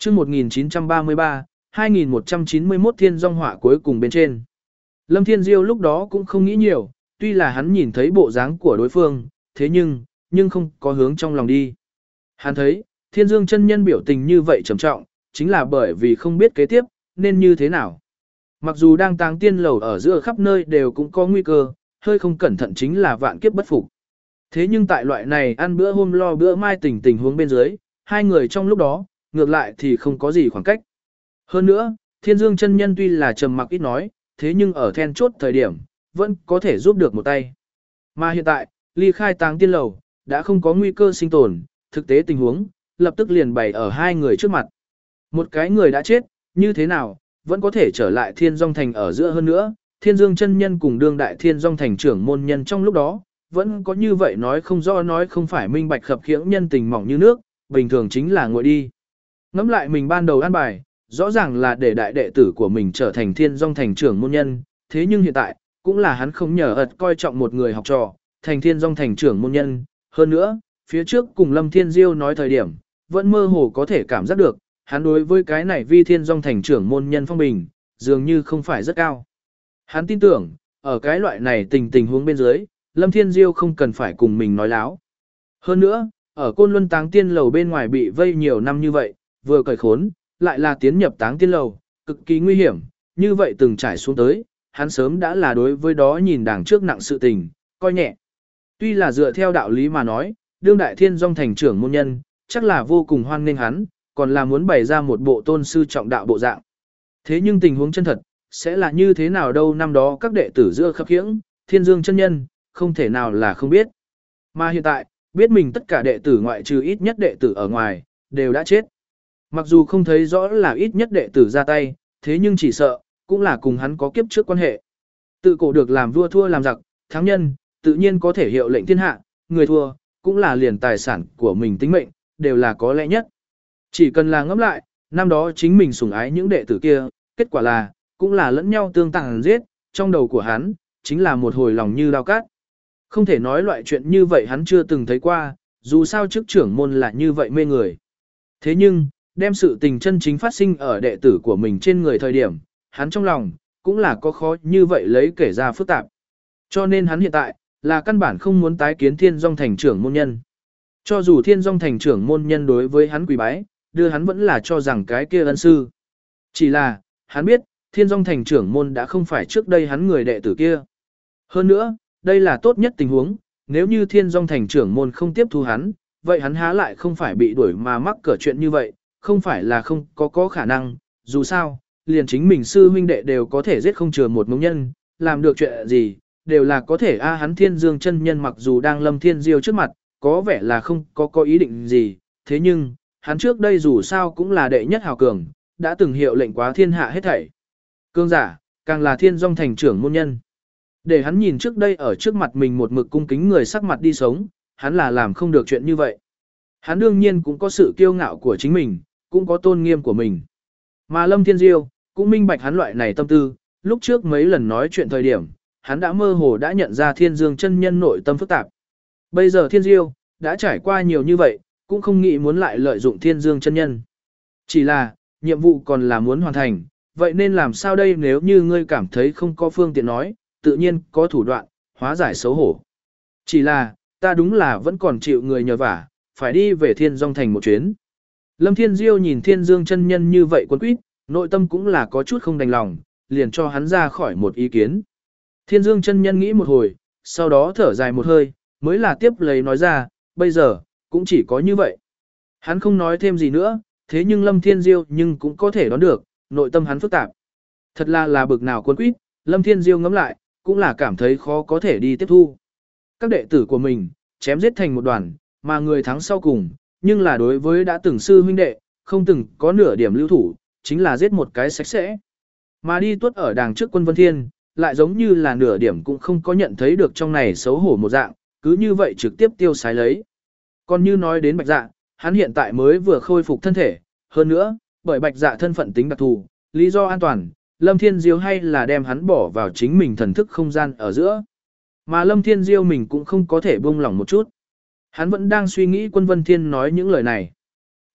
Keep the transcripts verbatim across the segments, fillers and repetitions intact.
chương một nghìn chín trăm ba mươi ba, hai nghìn một trăm chín mươi mốt thiên dong họa cuối cùng bên trên. Lâm Thiên Diêu lúc đó cũng không nghĩ nhiều, tuy là hắn nhìn thấy bộ dáng của đối phương, thế nhưng, nhưng không có hướng trong lòng đi. Hắn thấy, Thiên Dương chân nhân biểu tình như vậy trầm trọng, chính là bởi vì không biết kế tiếp, nên như thế nào. Mặc dù đang táng tiên lầu ở giữa khắp nơi đều cũng có nguy cơ, hơi không cẩn thận chính là vạn kiếp bất phục. Thế nhưng tại loại này ăn bữa hôm lo bữa mai tình tình huống bên dưới, hai người trong lúc đó, ngược lại thì không có gì khoảng cách. Hơn nữa, Thiên Dương chân nhân tuy là trầm mặc ít nói, thế nhưng ở then chốt thời điểm, vẫn có thể giúp được một tay. Mà hiện tại, ly khai táng tiên lầu, đã không có nguy cơ sinh tồn, thực tế tình huống, lập tức liền bày ở hai người trước mặt. Một cái người đã chết, như thế nào, vẫn có thể trở lại Thiên Dung Thành ở giữa hơn nữa, Thiên Dương chân nhân cùng đương đại Thiên Dung Thành trưởng môn nhân trong lúc đó, vẫn có như vậy nói không rõ nói không phải minh bạch khập khiễng nhân tình mỏng như nước, bình thường chính là ngồi đi. Ngẫm lại mình ban đầu an bài, rõ ràng là để đại đệ tử của mình trở thành Thiên Dung Thành trưởng môn nhân, thế nhưng hiện tại, cũng là hắn không nhờ ật coi trọng một người học trò, thành Thiên Dung Thành trưởng môn nhân, hơn nữa, phía trước cùng Lâm Thiên Diêu nói thời điểm, vẫn mơ hồ có thể cảm giác được, hắn đối với cái này vi Thiên Dung Thành trưởng môn nhân phong bình, dường như không phải rất cao. Hắn tin tưởng, ở cái loại này tình tình huống bên dưới, Lâm Thiên Diêu không cần phải cùng mình nói láo. Hơn nữa, ở Côn Luân Táng Tiên lầu bên ngoài bị vây nhiều năm như vậy, vừa cởi khốn, lại là tiến nhập Táng Tiên lầu, cực kỳ nguy hiểm, như vậy từng trải xuống tới, hắn sớm đã là đối với đó nhìn đằng trước nặng sự tình, coi nhẹ. Tuy là dựa theo đạo lý mà nói, đương đại Thiên Dung Thành trưởng môn nhân, chắc là vô cùng hoan nghênh hắn, còn là muốn bày ra một bộ tôn sư trọng đạo bộ dạng. Thế nhưng tình huống chân thật, sẽ là như thế nào đâu, năm đó các đệ tử giữa khắp khiễng, Thiên Dương chân nhân, không thể nào là không biết. Mà hiện tại, biết mình tất cả đệ tử ngoại trừ ít nhất đệ tử ở ngoài, đều đã chết. Mặc dù không thấy rõ là ít nhất đệ tử ra tay, thế nhưng chỉ sợ, cũng là cùng hắn có kiếp trước quan hệ. Tự cổ được làm vua thua làm giặc, thắng nhân, tự nhiên có thể hiệu lệnh thiên hạ, người thua, cũng là liền tài sản của mình tính mệnh, đều là có lẽ nhất. Chỉ cần là ngẫm lại, năm đó chính mình sủng ái những đệ tử kia, kết quả là, cũng là lẫn nhau tương tàng giết, trong đầu của hắn, chính là một hồi lòng như đao cát. Không thể nói loại chuyện như vậy hắn chưa từng thấy qua, dù sao chức trưởng môn là như vậy mê người. Thế nhưng, đem sự tình chân chính phát sinh ở đệ tử của mình trên người thời điểm, hắn trong lòng, cũng là có khó như vậy lấy kể ra phức tạp. Cho nên hắn hiện tại, là căn bản không muốn tái kiến Thiên Dung Thành trưởng môn nhân. Cho dù Thiên Dung Thành trưởng môn nhân đối với hắn quỳ bái, đưa hắn vẫn là cho rằng cái kia ân sư. Chỉ là, hắn biết, Thiên Dung Thành trưởng môn đã không phải trước đây hắn người đệ tử kia. Hơn nữa, đây là tốt nhất tình huống, nếu như Thiên Dung Thành trưởng môn không tiếp thu hắn, vậy hắn há lại không phải bị đuổi mà mắc cỡ chuyện như vậy, không phải là không có có khả năng, dù sao, liền chính mình sư huynh đệ đều có thể giết không chừa một mống nhân, làm được chuyện gì, đều là có thể a hắn Thiên Dương chân nhân mặc dù đang Lâm Thiên Diêu trước mặt, có vẻ là không có có ý định gì, thế nhưng, hắn trước đây dù sao cũng là đệ nhất hào cường, đã từng hiệu lệnh quá thiên hạ hết thảy. Cương giả, càng là Thiên Dung Thành trưởng môn nhân. Để hắn nhìn trước đây ở trước mặt mình một mực cung kính người sắc mặt đi sống, hắn là làm không được chuyện như vậy. Hắn đương nhiên cũng có sự kiêu ngạo của chính mình, cũng có tôn nghiêm của mình. Mà Lâm Thiên Diêu, cũng minh bạch hắn loại này tâm tư, lúc trước mấy lần nói chuyện thời điểm, hắn đã mơ hồ đã nhận ra Thiên Dương chân nhân nội tâm phức tạp. Bây giờ Thiên Diêu, đã trải qua nhiều như vậy, cũng không nghĩ muốn lại lợi dụng Thiên Dương chân nhân. Chỉ là, nhiệm vụ còn là muốn hoàn thành, vậy nên làm sao đây nếu như ngươi cảm thấy không có phương tiện nói, tự nhiên có thủ đoạn, hóa giải xấu hổ. Chỉ là, ta đúng là vẫn còn chịu người nhờ vả, phải đi về Thiên Dung Thành một chuyến. Lâm Thiên Diêu nhìn Thiên Dương chân nhân như vậy quân quýt, nội tâm cũng là có chút không đành lòng, liền cho hắn ra khỏi một ý kiến. Thiên Dương chân nhân nghĩ một hồi, sau đó thở dài một hơi, mới là tiếp lấy nói ra, bây giờ, cũng chỉ có như vậy. Hắn không nói thêm gì nữa, thế nhưng Lâm Thiên Diêu nhưng cũng có thể đoán được, nội tâm hắn phức tạp. Thật là là bực nào quân quýt, Lâm Thiên Diêu ngẫm lại, cũng là cảm thấy khó có thể đi tiếp thu. Các đệ tử của mình, chém giết thành một đoàn, mà người thắng sau cùng, nhưng là đối với đã từng sư huynh đệ, không từng có nửa điểm lưu thủ, chính là giết một cái sạch sẽ. Mà đi tuốt ở đàng trước quân Vân Thiên, lại giống như là nửa điểm cũng không có nhận thấy được trong này xấu hổ một dạng, cứ như vậy trực tiếp tiêu sái lấy. Còn như nói đến Bạch Dạ, hắn hiện tại mới vừa khôi phục thân thể, hơn nữa, bởi Bạch Dạ thân phận tính đặc thù, lý do an toàn, Lâm Thiên Diêu hay là đem hắn bỏ vào chính mình thần thức không gian ở giữa. Mà Lâm Thiên Diêu mình cũng không có thể buông lỏng một chút. Hắn vẫn đang suy nghĩ quân Vân Thiên nói những lời này.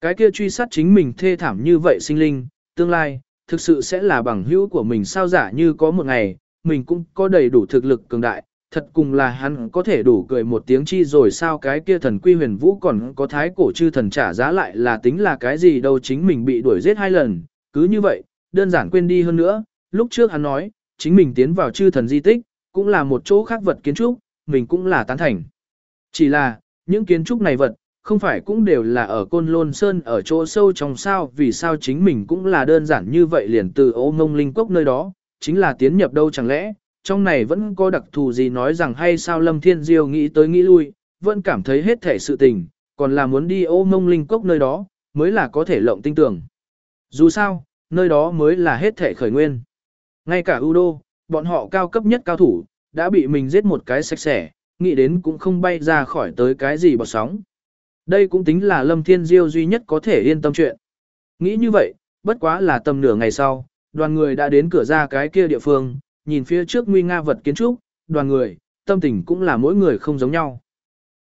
Cái kia truy sát chính mình thê thảm như vậy sinh linh, tương lai, thực sự sẽ là bằng hữu của mình sao giả như có một ngày, mình cũng có đầy đủ thực lực cường đại, thật cùng là hắn có thể đủ cười một tiếng chi rồi sao cái kia thần quy huyền vũ còn có thái cổ chư thần trả giá lại là tính là cái gì đâu chính mình bị đuổi giết hai lần, cứ như vậy, đơn giản quên đi hơn nữa, lúc trước hắn nói, chính mình tiến vào chư thần di tích, cũng là một chỗ khác vật kiến trúc, mình cũng là tán thành. Chỉ là, những kiến trúc này vật, không phải cũng đều là ở Côn Lôn Sơn ở chỗ sâu trong sao vì sao chính mình cũng là đơn giản như vậy liền từ ô ngông linh cốc nơi đó, chính là tiến nhập đâu chẳng lẽ, trong này vẫn có đặc thù gì nói rằng hay sao Lâm Thiên Diêu nghĩ tới nghĩ lui, vẫn cảm thấy hết thể sự tình, còn là muốn đi ô ngông linh cốc nơi đó, mới là có thể lộng tinh tưởng. Dù sao, nơi đó mới là hết thể khởi nguyên. Ngay cả Udo, bọn họ cao cấp nhất cao thủ, đã bị mình giết một cái sạch sẽ, nghĩ đến cũng không bay ra khỏi tới cái gì bọt sóng. Đây cũng tính là Lâm Thiên Diêu duy nhất có thể yên tâm chuyện. Nghĩ như vậy, bất quá là tầm nửa ngày sau, đoàn người đã đến cửa ra cái kia địa phương, nhìn phía trước nguy nga vật kiến trúc, đoàn người, tâm tình cũng là mỗi người không giống nhau.